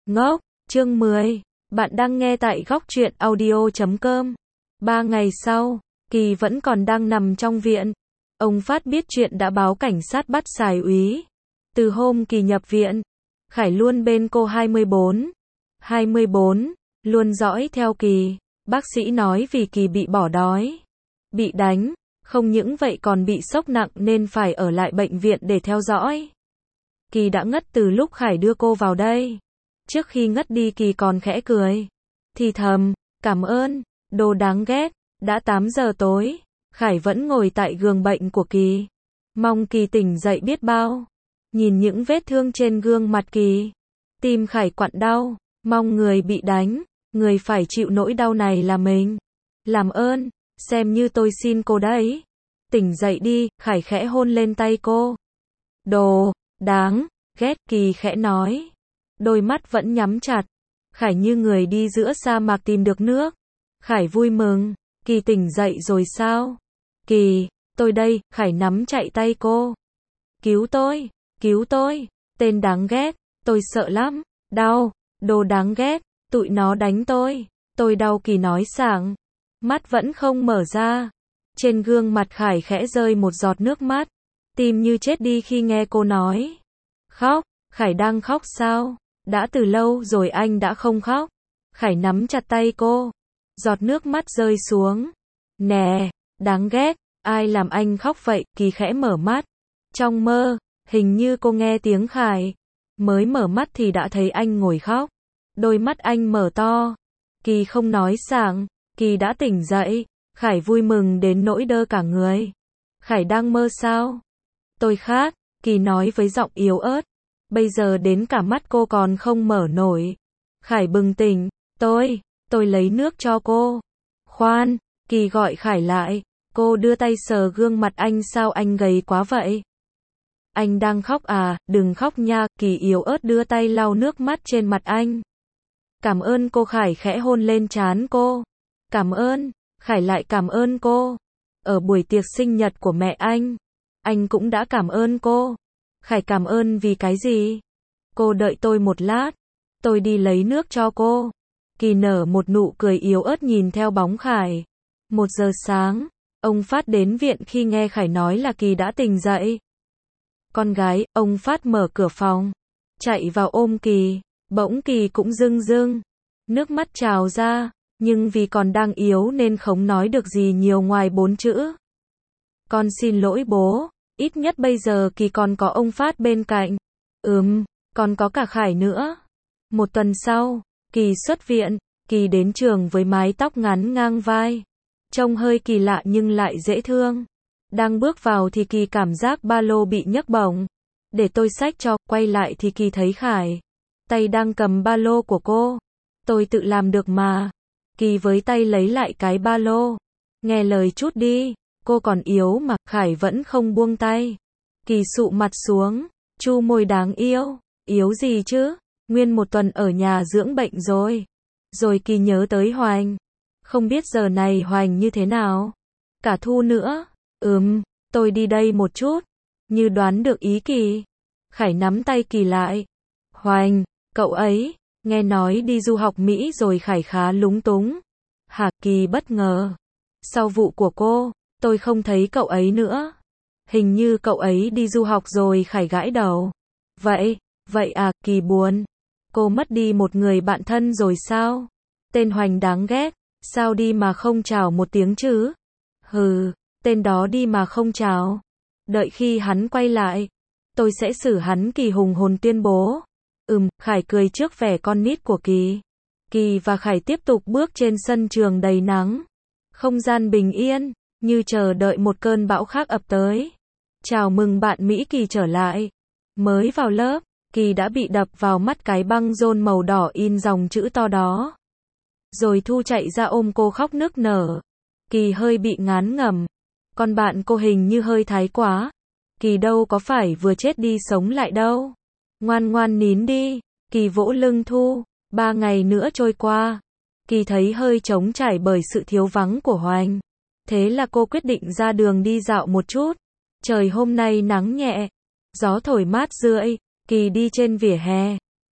Ngốc, chương 10. Bạn đang nghe tại góc truyện audio.com. 3 ngày sau, Kỳ vẫn còn đang nằm trong viện. Ông Phát biết chuyện đã báo cảnh sát bắt Sài úy. Từ hôm Kỳ nhập viện, Khải luôn bên cô 24, luôn dõi theo Kỳ. Bác sĩ nói vì Kỳ bị bỏ đói, bị đánh, không những vậy còn bị sốc nặng nên phải ở lại bệnh viện để theo dõi. Kỳ đã ngất từ lúc Khải đưa cô vào đây. Trước khi ngất đi Kỳ còn khẽ cười, thì thầm, cảm ơn, đồ đáng ghét. Đã 8 giờ tối, Khải vẫn ngồi tại giường bệnh của Kỳ. Mong Kỳ tỉnh dậy biết bao. Nhìn những vết thương trên gương mặt Kỳ, tim Khải quặn đau, mong người bị đánh, người phải chịu nỗi đau này là mình. Làm ơn, xem như tôi xin cô đấy. Tỉnh dậy đi, Khải khẽ hôn lên tay cô. Đồ đáng ghét, Kỳ khẽ nói. Đôi mắt vẫn nhắm chặt. Khải như người đi giữa sa mạc tìm được nước. Khải vui mừng. Kỳ tỉnh dậy rồi sao? Kỳ, tôi đây. Khải nắm chạy tay cô. Cứu tôi, tên đáng ghét, tôi sợ lắm, đau, đồ đáng ghét, tụi nó đánh tôi đau. Kỳ nói sảng, mắt vẫn không mở ra. Trên gương mặt Khải khẽ rơi một giọt nước mắt, tim như chết đi khi nghe cô nói. Khóc, Khải đang khóc sao? Đã từ lâu rồi anh đã không khóc. Khải nắm chặt tay cô, giọt nước mắt rơi xuống. Nè, đáng ghét, ai làm anh khóc vậy? Kỳ khẽ mở mắt. Trong mơ, hình như cô nghe tiếng Khải. Mới mở mắt thì đã thấy anh ngồi khóc. Đôi mắt anh mở to. Kỳ không nói sảng, Kỳ đã tỉnh dậy. Khải vui mừng đến nỗi đơ cả người. Khải đang mơ sao? Tôi khát, Kỳ nói với giọng yếu ớt. Bây giờ đến cả mắt cô còn không mở nổi. Khải bừng tỉnh, tôi lấy nước cho cô. Khoan, Kỳ gọi Khải lại. Cô đưa tay sờ gương mặt anh, sao anh gầy quá vậy? Anh đang khóc à? Đừng khóc nha. Kỳ yếu ớt đưa tay lau nước mắt trên mặt anh. Cảm ơn cô. Khải khẽ hôn lên trán cô. Cảm ơn. Khải lại cảm ơn cô. Ở buổi tiệc sinh nhật của mẹ anh cũng đã cảm ơn cô. Khải cảm ơn vì cái gì? Cô đợi tôi một lát, tôi đi lấy nước cho cô. Kỳ nở một nụ cười yếu ớt nhìn theo bóng Khải. 1 giờ sáng, ông Phát đến viện khi nghe Khải nói là Kỳ đã tỉnh dậy. Con gái, ông Phát mở cửa phòng, chạy vào ôm Kỳ. Bỗng Kỳ cũng rưng rưng, nước mắt trào ra, nhưng vì còn đang yếu nên không nói được gì nhiều ngoài 4 chữ. Con xin lỗi bố. Ít nhất bây giờ Kỳ còn có ông Phát bên cạnh. Còn có cả Khải nữa. 1 tuần sau, Kỳ xuất viện. Kỳ đến trường với mái tóc ngắn ngang vai, trông hơi kỳ lạ nhưng lại dễ thương. Đang bước vào thì Kỳ cảm giác ba lô bị nhấc bổng. Để tôi xách cho. Quay lại thì Kỳ thấy Khải tay đang cầm ba lô của cô. Tôi tự làm được mà. Kỳ với tay lấy lại cái ba lô. Nghe lời chút đi, cô còn yếu mà. Khải vẫn không buông tay. Kỳ sụ mặt xuống, chu môi đáng yêu. Yếu gì chứ, nguyên 1 tuần ở nhà dưỡng bệnh rồi. Rồi Kỳ nhớ tới Hoành. Không biết giờ này Hoành như thế nào. Cả Thu nữa. Tôi đi đây một chút. Như đoán được ý Kỳ, Khải nắm tay Kỳ lại. Hoành, cậu ấy, nghe nói đi du học Mỹ rồi. Khải khá lúng túng. Hả? Kỳ bất ngờ. Sau vụ của cô, tôi không thấy cậu ấy nữa. Hình như cậu ấy đi du học rồi. Khải gãi đầu. Vậy à? Kỳ buồn. Cô mất đi một người bạn thân rồi sao? Tên Hoành đáng ghét, sao đi mà không chào một tiếng chứ? Tên đó đi mà không chào. Đợi khi hắn quay lại, tôi sẽ xử hắn. Kỳ hùng hồn tuyên bố. Khải cười trước vẻ con nít của Kỳ. Kỳ và Khải tiếp tục bước trên sân trường đầy nắng. Không gian bình yên, như chờ đợi một cơn bão khác ập tới. Chào mừng bạn Mỹ Kỳ trở lại. Mới vào lớp, Kỳ đã bị đập vào mắt cái băng rôn màu đỏ in dòng chữ to đó. Rồi Thu chạy ra ôm cô khóc nức nở. Kỳ hơi bị ngán ngẩm. Con bạn cô hình như hơi thái quá. Kỳ đâu có phải vừa chết đi sống lại đâu. Ngoan ngoan nín đi. Kỳ vỗ lưng Thu. 3 ngày nữa trôi qua. Kỳ thấy hơi trống trải bởi sự thiếu vắng của Hoành. Thế là cô quyết định ra đường đi dạo một chút. Trời hôm nay nắng nhẹ, gió thổi mát rượi. Kỳ đi trên vỉa hè,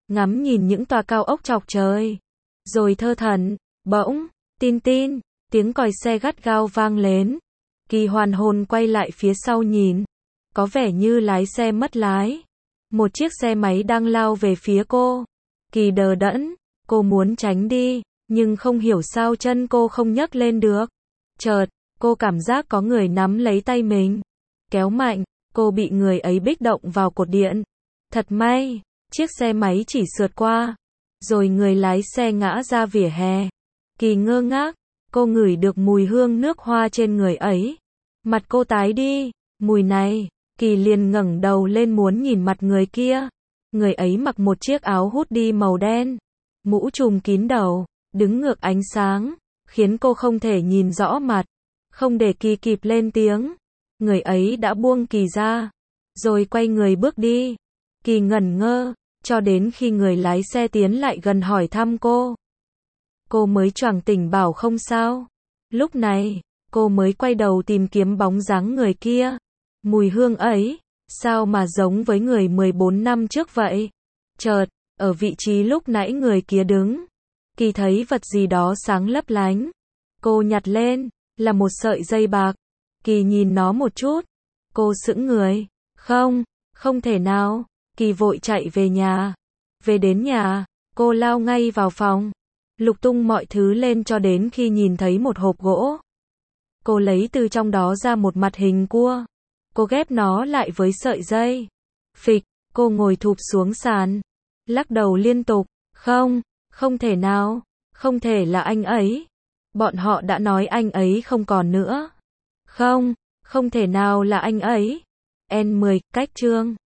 ngắm nhìn những tòa cao ốc chọc trời. Rồi thơ thẩn, bỗng, tin tin, tiếng còi xe gắt gao vang lên. Kỳ hoàn hồn quay lại phía sau nhìn. Có vẻ như lái xe mất lái. Một chiếc xe máy đang lao về phía cô. Kỳ đờ đẫn, cô muốn tránh đi, nhưng không hiểu sao chân cô không nhấc lên được. Chợt, cô cảm giác có người nắm lấy tay mình. Kéo mạnh, cô bị người ấy bích động vào cột điện. Thật may, chiếc xe máy chỉ sượt qua. Rồi người lái xe ngã ra vỉa hè. Kỳ ngơ ngác, cô ngửi được mùi hương nước hoa trên người ấy. Mặt cô tái đi, mùi này, Kỳ liền ngẩng đầu lên muốn nhìn mặt người kia. Người ấy mặc một chiếc áo hoodie màu đen, mũ trùm kín đầu, đứng ngược ánh sáng, khiến cô không thể nhìn rõ mặt. Không để Kỳ kịp lên tiếng, người ấy đã buông Kỳ ra, rồi quay người bước đi. Kỳ ngẩn ngơ, cho đến khi người lái xe tiến lại gần hỏi thăm cô. Cô mới choàng tỉnh bảo không sao. Lúc này, cô mới quay đầu tìm kiếm bóng dáng người kia. Mùi hương ấy, sao mà giống với người 14 năm trước vậy? Chợt, ở vị trí lúc nãy người kia đứng, Kỳ thấy vật gì đó sáng lấp lánh. Cô nhặt lên, là một sợi dây bạc. Kỳ nhìn nó một chút. Cô sững người. Không, không thể nào. Kỳ vội chạy về nhà. Về đến nhà, cô lao ngay vào phòng. Lục tung mọi thứ lên cho đến khi nhìn thấy một hộp gỗ. Cô lấy từ trong đó ra một mặt hình cua. Cô ghép nó lại với sợi dây. Phịch, cô ngồi thụp xuống sàn. Lắc đầu liên tục. Không, không thể nào. Không thể là anh ấy. Bọn họ đã nói anh ấy không còn nữa. Không, không thể nào là anh ấy. N10, cách chương